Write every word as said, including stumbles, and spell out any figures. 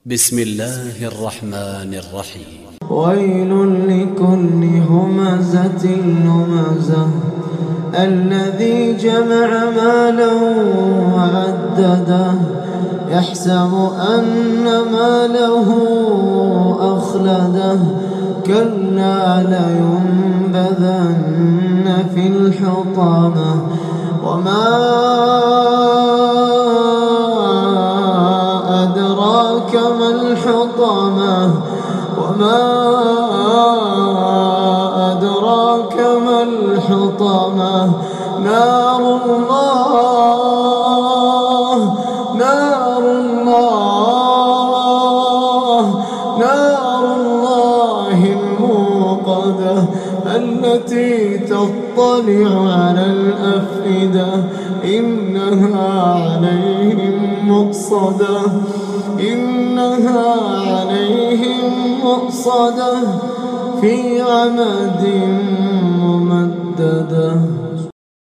بسم الله الرحمن الرحيم. ويل لكل همزة لمزة الذي جمع ماله وعدده يحسب أن ماله أخلده كلا لينبذن في الحطمة وما أدراك ما الحطمة وما أدراك ما الحطمة نار الله نار الله نار الله الموقدة التي تطلع على الأفئدة إنها عليهم مؤصدة إنها عليهم مؤصدة في عمد